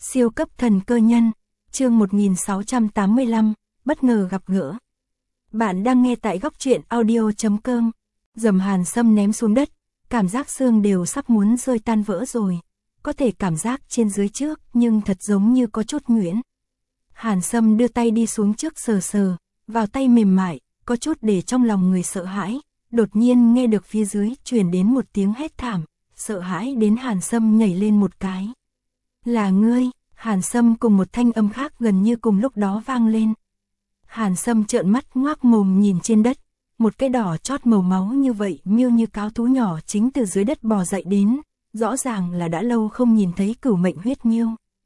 Siêu cấp thần cơ nhân, chương 1685, bất ngờ gặp gỡ. Bạn đang nghe tại góc truyện audio.com. Dầm Hàn Sâm ném xuống đất, cảm giác xương đều sắp muốn rơi tan vỡ rồi. Có thể cảm giác trên dưới trước nhưng thật giống như có chút nhuyễn. Hàn Sâm đưa tay đi xuống trước sờ sờ, vào tay mềm mại, có chút để trong lòng người sợ hãi. Đột nhiên nghe được phía dưới truyền đến một tiếng hét thảm, sợ hãi đến Hàn Sâm nhảy lên một cái. Là ngươi? Hàn Sâm cùng một thanh âm khác gần như cùng lúc đó vang lên. Hàn Sâm trợn mắt ngoác mồm nhìn trên đất, một cái đỏ chót màu máu như vậy miêu như cáo thú nhỏ chính từ dưới đất bò dậy đến, rõ ràng là đã lâu không nhìn thấy Cửu Mệnh huyết miêu.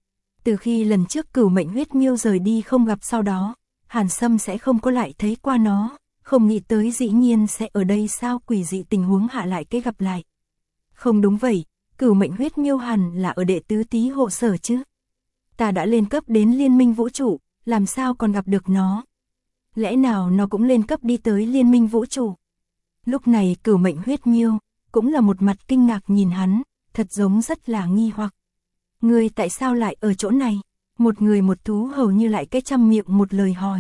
Từ khi lần trước Cửu Mệnh huyết miêu rời đi không gặp sau đó, Hàn Sâm sẽ không có lại thấy qua nó, không nghĩ tới dĩ nhiên sẽ ở đây sao quỷ dị tình huống hạ lại cái gặp lại. Không đúng vậy, Cửu Mệnh huyết miêu hẳn là ở đệ tứ tí hộ sở chứ. Ta đã lên cấp đến liên minh vũ trụ, làm sao còn gặp được nó? Lẽ nào nó cũng lên cấp đi tới liên minh vũ trụ? Lúc này Cửu Mệnh huyết miêu cũng là một mặt kinh ngạc nhìn hắn, thật giống rất là nghi hoặc. Ngươi tại sao lại ở chỗ này? Một người một thú hầu như lại cái trăm miệng một lời hỏi.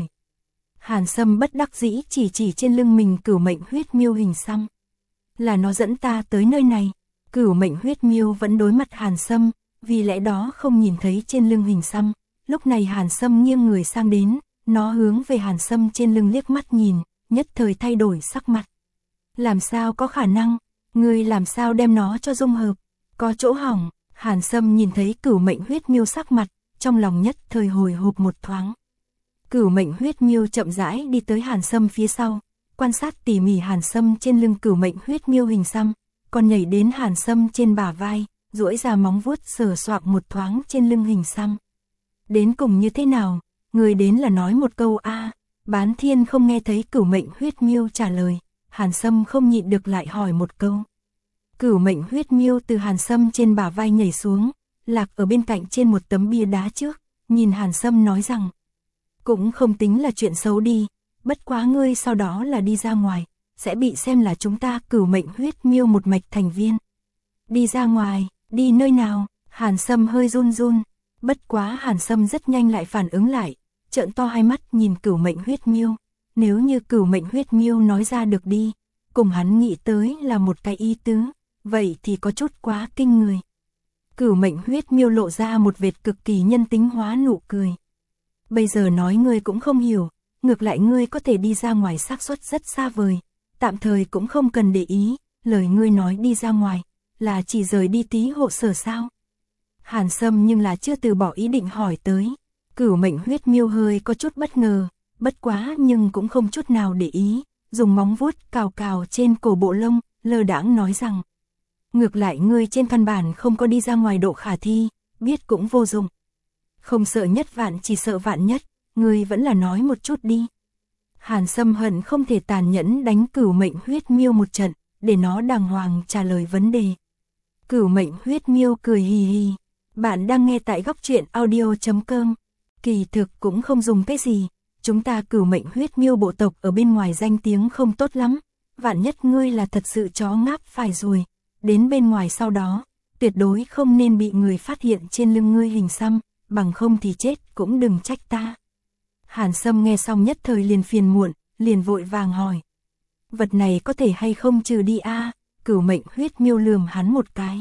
Hàn Sâm bất đắc dĩ chỉ trên lưng mình Cửu Mệnh huyết miêu hình xăm. Là nó dẫn ta tới nơi này. Cửu Mệnh huyết miêu vẫn đối mặt Hàn Sâm, vì lẽ đó không nhìn thấy trên lưng hình xăm. Lúc này Hàn Sâm nghiêng người sang đến, nó hướng về Hàn Sâm trên lưng liếc mắt nhìn, nhất thời thay đổi sắc mặt. Làm sao có khả năng? Ngươi làm sao đem nó cho dung hợp? Có chỗ hỏng. Hàn Sâm nhìn thấy Cửu Mệnh huyết miêu sắc mặt, trong lòng nhất thời hồi hộp một thoáng. Cửu Mệnh huyết miêu chậm rãi đi tới Hàn Sâm phía sau, quan sát tỉ mỉ Hàn Sâm trên lưng Cửu Mệnh huyết miêu hình xăm, còn nhảy đến Hàn Sâm trên bả vai, duỗi ra móng vuốt sờ soạng một thoáng trên lưng hình xăm. Đến cùng như thế nào? Người đến là nói một câu a. Bán Thiên không nghe thấy Cửu Mệnh huyết miêu trả lời, Hàn Sâm không nhịn được lại hỏi một câu. Cửu Mệnh huyết miêu từ Hàn Sâm trên bả vai nhảy xuống, lạc ở bên cạnh trên một tấm bia đá trước, nhìn Hàn Sâm nói rằng, cũng không tính là chuyện xấu đi, bất quá ngươi sau đó là đi ra ngoài, sẽ bị xem là chúng ta Cửu Mệnh huyết miêu một mạch thành viên. Đi ra ngoài, đi nơi nào? Hàn Sâm hơi run run, bất quá Hàn Sâm rất nhanh lại phản ứng lại, trợn to hai mắt nhìn Cửu Mệnh huyết miêu. Nếu như Cửu Mệnh huyết miêu nói ra được đi, cùng hắn nghĩ tới là một cái ý tứ, vậy thì có chút quá kinh người. Cửu Mệnh huyết miêu lộ ra một vệt cực kỳ nhân tính hóa nụ cười. Bây giờ nói ngươi cũng không hiểu, ngược lại ngươi có thể đi ra ngoài xác suất rất xa vời, tạm thời cũng không cần để ý, lời ngươi nói đi ra ngoài, là chỉ rời đi tí hộ sở sao? Hàn Sâm nhưng là chưa từ bỏ ý định hỏi tới. Cửu Mệnh huyết miêu hơi có chút bất ngờ, bất quá nhưng cũng không chút nào để ý, dùng móng vuốt cào cào trên cổ bộ lông, lơ đãng nói rằng, ngược lại ngươi trên căn bản không có đi ra ngoài độ khả thi, biết cũng vô dụng. Không sợ nhất vạn chỉ sợ vạn nhất, ngươi vẫn là nói một chút đi. Hàn Sâm hận không thể tàn nhẫn đánh Cửu Mệnh huyết miêu một trận, để nó đàng hoàng trả lời vấn đề. Cửu Mệnh huyết miêu cười hì hì. Bạn đang nghe tại góc truyện audio.com. Kỳ thực cũng không dùng cái gì, chúng ta Cửu Mệnh huyết miêu bộ tộc ở bên ngoài danh tiếng không tốt lắm, vạn nhất ngươi là thật sự chó ngáp phải rồi, đến bên ngoài sau đó, tuyệt đối không nên bị người phát hiện trên lưng ngươi hình xăm, bằng không thì chết cũng đừng trách ta. Hàn Sâm nghe xong nhất thời liền phiền muộn, liền vội vàng hỏi. Vật này có thể hay không trừ đi a? Cửu Mệnh huyết miêu lườm hắn một cái.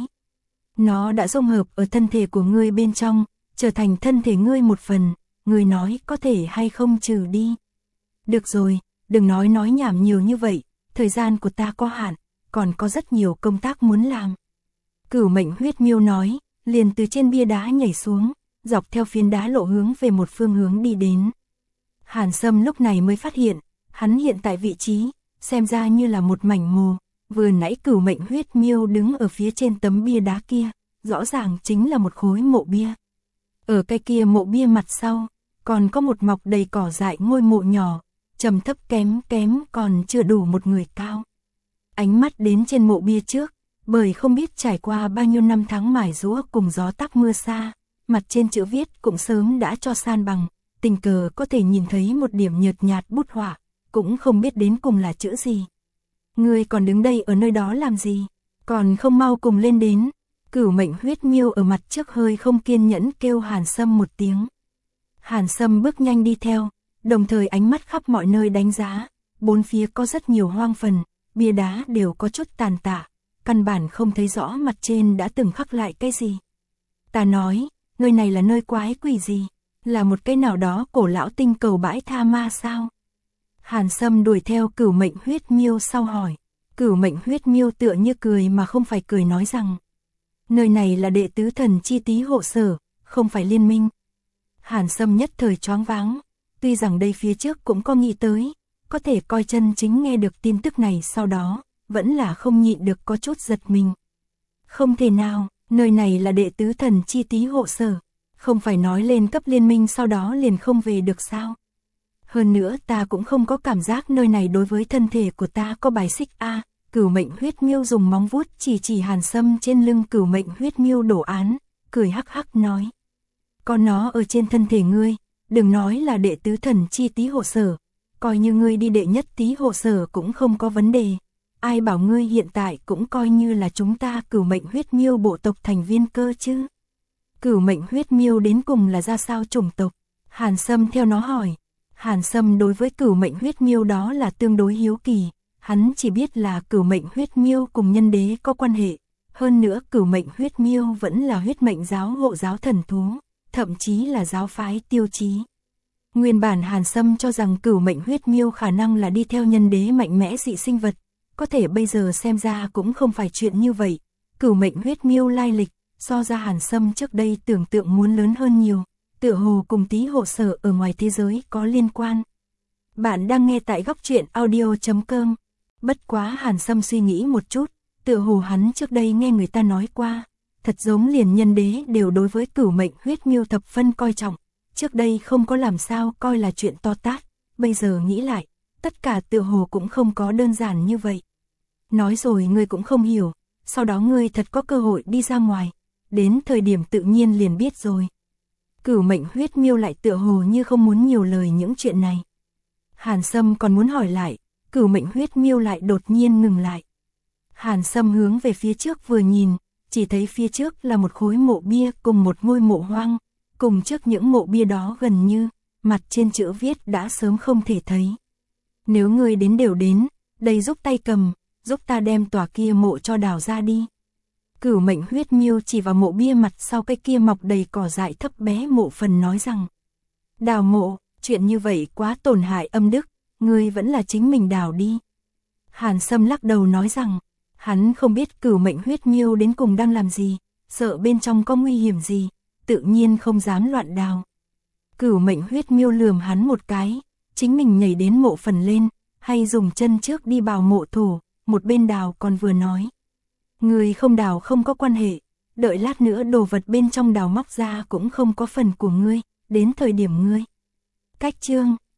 Nó đã dung hợp ở thân thể của ngươi bên trong, trở thành thân thể ngươi một phần, ngươi nói có thể hay không trừ đi. Được rồi, đừng nói nhảm nhiều như vậy, thời gian của ta có hạn, còn có rất nhiều công tác muốn làm. Cửu Mệnh huyết miêu nói, liền từ trên bia đá nhảy xuống, dọc theo phiến đá lộ hướng về một phương hướng đi đến. Hàn Sâm lúc này mới phát hiện, hắn hiện tại vị trí, xem ra như là một mảnh mồ. Vừa nãy Cửu Mệnh huyết miêu đứng ở phía trên tấm bia đá kia, rõ ràng chính là một khối mộ bia. Ở cái kia mộ bia mặt sau, còn có một mọc đầy cỏ dại ngôi mộ nhỏ, trầm thấp kém còn chưa đủ một người cao. Ánh mắt đến trên mộ bia trước, bởi không biết trải qua bao nhiêu năm tháng mài giũa cùng gió táp mưa xa, mặt trên chữ viết cũng sớm đã cho san bằng, tình cờ có thể nhìn thấy một điểm nhợt nhạt bút họa, cũng không biết đến cùng là chữ gì. Ngươi còn đứng đây ở nơi đó làm gì? Còn không mau cùng lên đến. Cửu Mệnh Huyết Miêu ở mặt trước hơi không kiên nhẫn kêu Hàn Sâm một tiếng. Hàn Sâm bước nhanh đi theo, đồng thời ánh mắt khắp mọi nơi đánh giá, bốn phía có rất nhiều hoang phần, bia đá đều có chút tàn tạ, căn bản không thấy rõ mặt trên đã từng khắc lại cái gì. Ta nói, nơi này là nơi quái quỷ gì? Là một cái nào đó cổ lão tinh cầu bãi tha ma sao? Hàn Sâm đuổi theo Cửu Mệnh Huyết Miêu sau hỏi. Cửu Mệnh Huyết Miêu tựa như cười mà không phải cười nói rằng, nơi này là đệ tứ thần chi tí hộ sở, không phải liên minh. Hàn Sâm nhất thời choáng váng, tuy rằng đây phía trước cũng có nghĩ tới, có thể coi chân chính nghe được tin tức này sau đó, vẫn là không nhịn được có chút giật mình. Không thể nào, nơi này là đệ tứ thần chi tí hộ sở, không phải nói lên cấp liên minh sau đó liền không về được sao? Hơn nữa ta cũng không có cảm giác nơi này đối với thân thể của ta có bài xích a. Cửu Mệnh Huyết Miêu dùng móng vuốt chỉ Hàn Sâm trên lưng Cửu Mệnh Huyết Miêu đồ án, cười hắc hắc nói. Còn nó ở trên thân thể ngươi, đừng nói là đệ tứ thần chi tí hộ sở, coi như ngươi đi đệ nhất tí hộ sở cũng không có vấn đề. Ai bảo ngươi hiện tại cũng coi như là chúng ta Cửu Mệnh Huyết Miêu bộ tộc thành viên cơ chứ. Cửu Mệnh Huyết Miêu đến cùng là ra sao chủng tộc? Hàn Sâm theo nó hỏi. Hàn Sâm đối với Cửu Mệnh Huyết Miêu đó là tương đối hiếu kỳ, hắn chỉ biết là Cửu Mệnh Huyết Miêu cùng nhân đế có quan hệ, hơn nữa Cửu Mệnh Huyết Miêu vẫn là huyết mệnh giáo hộ giáo thần thú, thậm chí là giáo phái tiêu chí. Nguyên bản Hàn Sâm cho rằng Cửu Mệnh Huyết Miêu khả năng là đi theo nhân đế mạnh mẽ dị sinh vật, có thể bây giờ xem ra cũng không phải chuyện như vậy. Cửu Mệnh Huyết Miêu lai lịch, so ra Hàn Sâm trước đây tưởng tượng muốn lớn hơn nhiều, tựa hồ cùng tí hộ sở ở ngoài thế giới có liên quan. Bạn đang nghe tại góc truyện audio.com. Bất quá Hàn Sâm suy nghĩ một chút, tựa hồ hắn trước đây nghe người ta nói qua, thật giống liền nhân đế đều đối với Cửu Mệnh Huyết Miêu thập phân coi trọng, trước đây không có làm sao coi là chuyện to tát, bây giờ nghĩ lại, tất cả tựa hồ cũng không có đơn giản như vậy. Nói rồi ngươi cũng không hiểu, sau đó ngươi thật có cơ hội đi ra ngoài, đến thời điểm tự nhiên liền biết rồi. Cửu Mệnh Huyết Miêu lại tựa hồ như không muốn nhiều lời những chuyện này. Hàn Sâm còn muốn hỏi lại, Cửu Mệnh Huyết Miêu lại đột nhiên ngừng lại. Hàn Sâm hướng về phía trước vừa nhìn, chỉ thấy phía trước là một khối mộ bia cùng một ngôi mộ hoang, cùng trước những mộ bia đó gần như, mặt trên chữ viết đã sớm không thể thấy. Nếu ngươi đến đều đến, đây giúp tay cầm, giúp ta đem tòa kia mộ cho đào ra đi. Cửu Mệnh Huyết Miêu chỉ vào mộ bia mặt sau cái kia mọc đầy cỏ dại thấp bé mộ phần nói rằng, đào mộ, chuyện như vậy quá tổn hại âm đức, ngươi vẫn là chính mình đào đi. Hàn Sâm lắc đầu nói rằng, hắn không biết Cửu Mệnh Huyết Miêu đến cùng đang làm gì, sợ bên trong có nguy hiểm gì, tự nhiên không dám loạn đào. Cửu Mệnh Huyết Miêu lườm hắn một cái, chính mình nhảy đến mộ phần lên, hay dùng chân trước đi bào mộ thổ, một bên đào còn vừa nói. Người không đào không có quan hệ, đợi lát nữa đồ vật bên trong đào móc ra cũng không có phần của ngươi, đến thời điểm ngươi. Cách chương